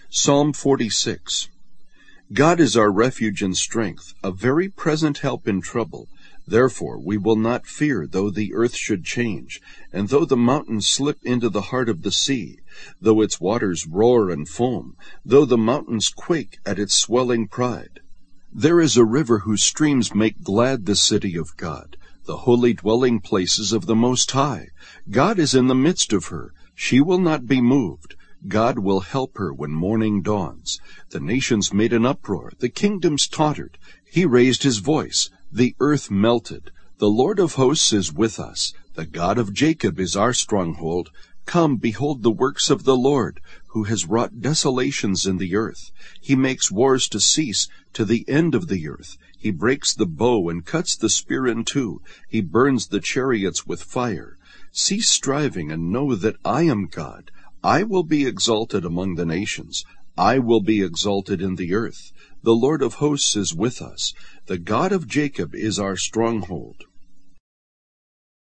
Psalm 46. God is our refuge and strength, a very present help in trouble. Therefore we will not fear, though the earth should change, and though the mountains slip into the heart of the sea, though its waters roar and foam, though the mountains quake at its swelling pride. There is a river whose streams make glad the city of God, the holy dwelling places of the Most High. God is in the midst of her. She will not be moved. God will help her when morning dawns. The nations made an uproar. The kingdoms tottered. He raised his voice. The earth melted. The Lord of hosts is with us. The God of Jacob is our stronghold. Come, behold the works of the Lord, who has wrought desolations in the earth. He makes wars to cease to the end of the earth. He breaks the bow and cuts the spear in two. He burns the chariots with fire. Cease striving and know that I am God. I will be exalted among the nations. I will be exalted in the earth. The Lord of hosts is with us. The God of Jacob is our stronghold.